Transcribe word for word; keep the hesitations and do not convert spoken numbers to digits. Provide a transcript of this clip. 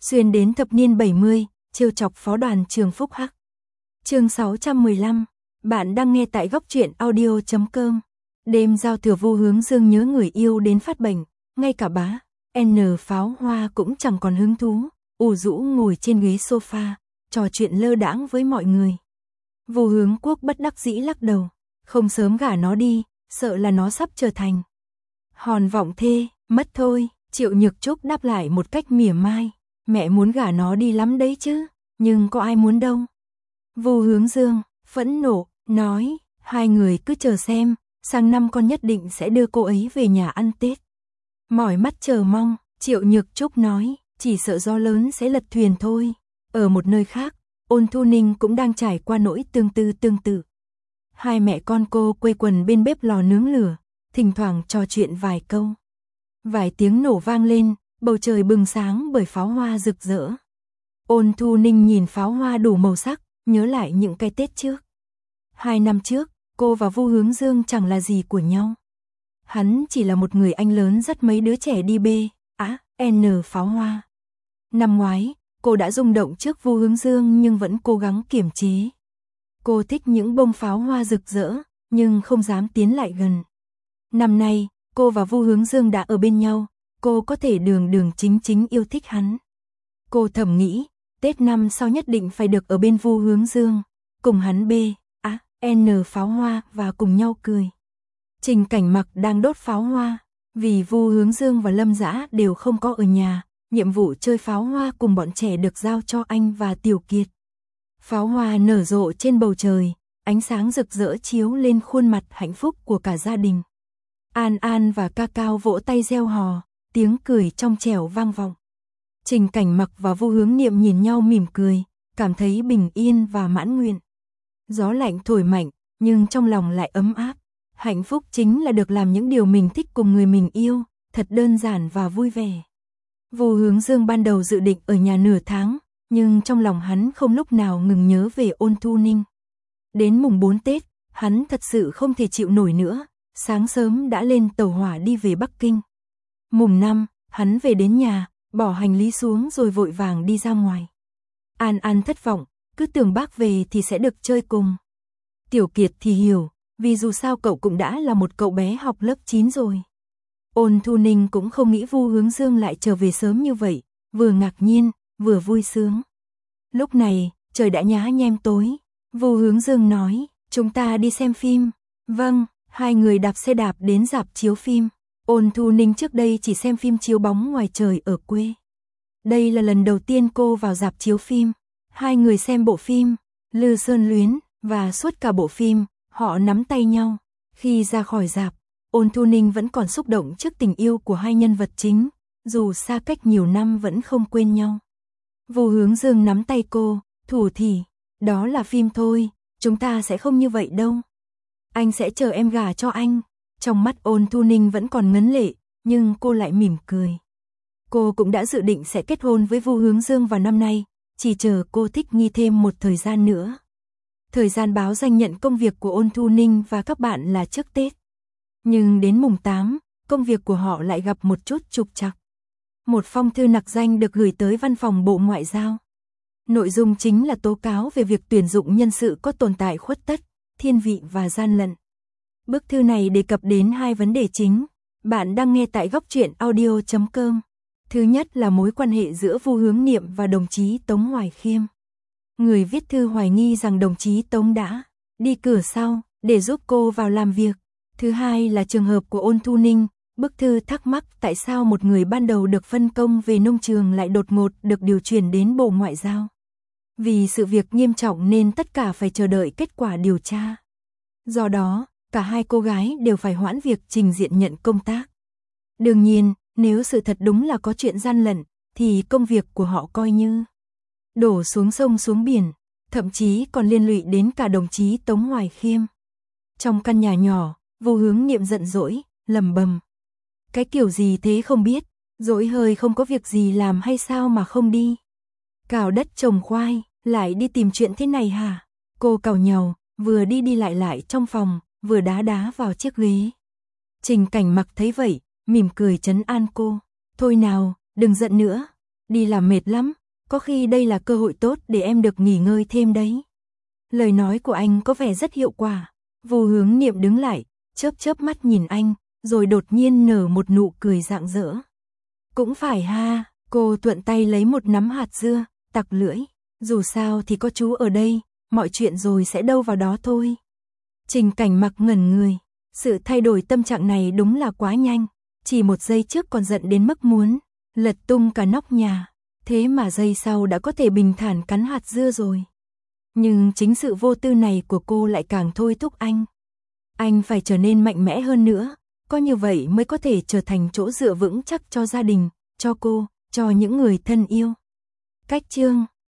xuyên đến thập niên bảy mươi, trêu chọc phó đoàn trường Phúc Hắc. Chương sáu trăm mười lăm, bạn đang nghe tại góc truyện audio chấm com. Đêm giao thừa Vu Hướng Dương nhớ người yêu đến phát bệnh, ngay cả bá N Pháo Hoa cũng chẳng còn hứng thú, ủ rũ ngồi trên ghế sofa, trò chuyện lơ đãng với mọi người. Vu Hướng Quốc bất đắc dĩ lắc đầu, không sớm gả nó đi, sợ là nó sắp trở thành hòn vọng thê, mất thôi. Triệu Nhược Trúc đáp lại một cách mỉa mai, mẹ muốn gả nó đi lắm đấy chứ, nhưng có ai muốn đâu. Vu Hướng Dương phẫn nộ nói, hai người cứ chờ xem, sang năm con nhất định sẽ đưa cô ấy về nhà ăn Tết. Mỏi mắt chờ mong, Triệu Nhược Trúc nói, chỉ sợ gió lớn sẽ lật thuyền thôi. Ở một nơi khác, Ôn Thu Ninh cũng đang trải qua nỗi tương tư tương tự. Hai mẹ con cô quây quần bên bếp lò nướng lửa, thỉnh thoảng trò chuyện vài câu. Vài tiếng nổ vang lên, bầu trời bừng sáng bởi pháo hoa rực rỡ. Ôn Thu Ninh nhìn pháo hoa đủ màu sắc, nhớ lại những cái Tết trước. Hai năm trước, cô và Vu Hướng Dương chẳng là gì của nhau. Hắn chỉ là một người anh lớn dắt mấy đứa trẻ đi bê, á, N pháo hoa. Năm ngoái, cô đã rung động trước Vu Hướng Dương nhưng vẫn cố gắng kiềm chế. Cô thích những bông pháo hoa rực rỡ, nhưng không dám tiến lại gần. Năm nay, cô và Vu Hướng Dương đã ở bên nhau, cô có thể đường đường chính chính yêu thích hắn. Cô thầm nghĩ, Tết năm sau nhất định phải được ở bên Vu Hướng Dương, cùng hắn bê, á, N pháo hoa và cùng nhau cười. Trình Cảnh Mặc đang đốt pháo hoa, vì Vu Hướng Dương và Lâm Dã đều không có ở nhà, nhiệm vụ chơi pháo hoa cùng bọn trẻ được giao cho anh và Tiểu Kiệt. Pháo hoa nở rộ trên bầu trời, ánh sáng rực rỡ chiếu lên khuôn mặt hạnh phúc của cả gia đình. An An và Ca Cao vỗ tay reo hò, tiếng cười trong trẻo vang vọng. Trình Cảnh Mặc và Vu Hướng Niệm nhìn nhau mỉm cười, cảm thấy bình yên và mãn nguyện. Gió lạnh thổi mạnh, nhưng trong lòng lại ấm áp. Hạnh phúc chính là được làm những điều mình thích cùng người mình yêu, thật đơn giản và vui vẻ. Vu Hướng Dương ban đầu dự định ở nhà nửa tháng, nhưng trong lòng hắn không lúc nào ngừng nhớ về Ôn Thu Ninh. Đến mùng bốn Tết, hắn thật sự không thể chịu nổi nữa, sáng sớm đã lên tàu hỏa đi về Bắc Kinh. Mùng năm, hắn về đến nhà, bỏ hành lý xuống rồi vội vàng đi ra ngoài. An An thất vọng, cứ tưởng bác về thì sẽ được chơi cùng. Tiểu Kiệt thì hiểu, vì dù sao cậu cũng đã là một cậu bé học lớp chín rồi. Ôn Thu Ninh cũng không nghĩ Vu Hướng Dương lại trở về sớm như vậy, vừa ngạc nhiên, vừa vui sướng. Lúc này, trời đã nhá nhem tối. Vu Hướng Dương nói, chúng ta đi xem phim. Vâng, hai người đạp xe đạp đến rạp chiếu phim. Ôn Thu Ninh trước đây chỉ xem phim chiếu bóng ngoài trời ở quê. Đây là lần đầu tiên cô vào rạp chiếu phim. Hai người xem bộ phim Lư Sơn Luyến, và suốt cả bộ phim, họ nắm tay nhau. Khi ra khỏi rạp, Ôn Thu Ninh vẫn còn xúc động trước tình yêu của hai nhân vật chính, dù xa cách nhiều năm vẫn không quên nhau. Vu Hướng Dương nắm tay cô, thủ thỉ, đó là phim thôi, chúng ta sẽ không như vậy đâu. Anh sẽ chờ em gả cho anh. Trong mắt Ôn Thu Ninh vẫn còn ngấn lệ, nhưng cô lại mỉm cười. Cô cũng đã dự định sẽ kết hôn với Vu Hướng Dương vào năm nay, chỉ chờ cô thích nghi thêm một thời gian nữa. Thời gian báo danh nhận công việc của Ôn Thu Ninh và các bạn là trước Tết. Nhưng đến mùng tám, công việc của họ lại gặp một chút trục trặc. Một phong thư nặc danh được gửi tới văn phòng Bộ Ngoại giao. Nội dung chính là tố cáo về việc tuyển dụng nhân sự có tồn tại khuất tất, thiên vị và gian lận. Bức thư này đề cập đến hai vấn đề chính. Bạn đang nghe tại góc truyện audio chấm com. Thứ nhất là mối quan hệ giữa Vu Hướng Niệm và đồng chí Tống Hoài Khiêm. Người viết thư hoài nghi rằng đồng chí Tống đã đi cửa sau để giúp cô vào làm việc. Thứ hai là trường hợp của Ôn Thu Ninh. Bức thư thắc mắc tại sao một người ban đầu được phân công về nông trường lại đột ngột được điều chuyển đến Bộ Ngoại giao. Vì sự việc nghiêm trọng nên tất cả phải chờ đợi kết quả điều tra. Do đó, cả hai cô gái đều phải hoãn việc trình diện nhận công tác. Đương nhiên, nếu sự thật đúng là có chuyện gian lận, thì công việc của họ coi như đổ xuống sông xuống biển, thậm chí còn liên lụy đến cả đồng chí Tống Hoài Khiêm. Trong căn nhà nhỏ, Vu Hướng Niệm giận dỗi, lầm bầm. Cái kiểu gì thế không biết, dỗi hơi không có việc gì làm hay sao mà không đi. Cào đất trồng khoai, lại đi tìm chuyện thế này hả? Cô cào nhàu, vừa đi đi lại lại trong phòng, vừa đá đá vào chiếc ghế. Trình Cảnh Mặc thấy vậy, mỉm cười trấn an cô. Thôi nào, đừng giận nữa. đi làm mệt lắm, có khi đây là cơ hội tốt để em được nghỉ ngơi thêm đấy. Lời nói của anh có vẻ rất hiệu quả. Vu Hướng Niệm đứng lại, chớp chớp mắt nhìn anh, rồi đột nhiên nở một nụ cười rạng rỡ. Cũng phải ha, cô thuận tay lấy một nắm hạt dưa, tặc lưỡi. Dù sao thì có chú ở đây, mọi chuyện rồi sẽ đâu vào đó thôi. Trình Cảnh Mặc ngẩn người. Sự thay đổi tâm trạng này đúng là quá nhanh. Chỉ một giây trước còn giận đến mức muốn lật tung cả nóc nhà. Thế mà giây sau đã có thể bình thản cắn hạt dưa rồi. Nhưng chính sự vô tư này của cô lại càng thôi thúc anh. Anh phải trở nên mạnh mẽ hơn nữa. Có như vậy mới có thể trở thành chỗ dựa vững chắc cho gia đình, cho cô, cho những người thân yêu. Cách chương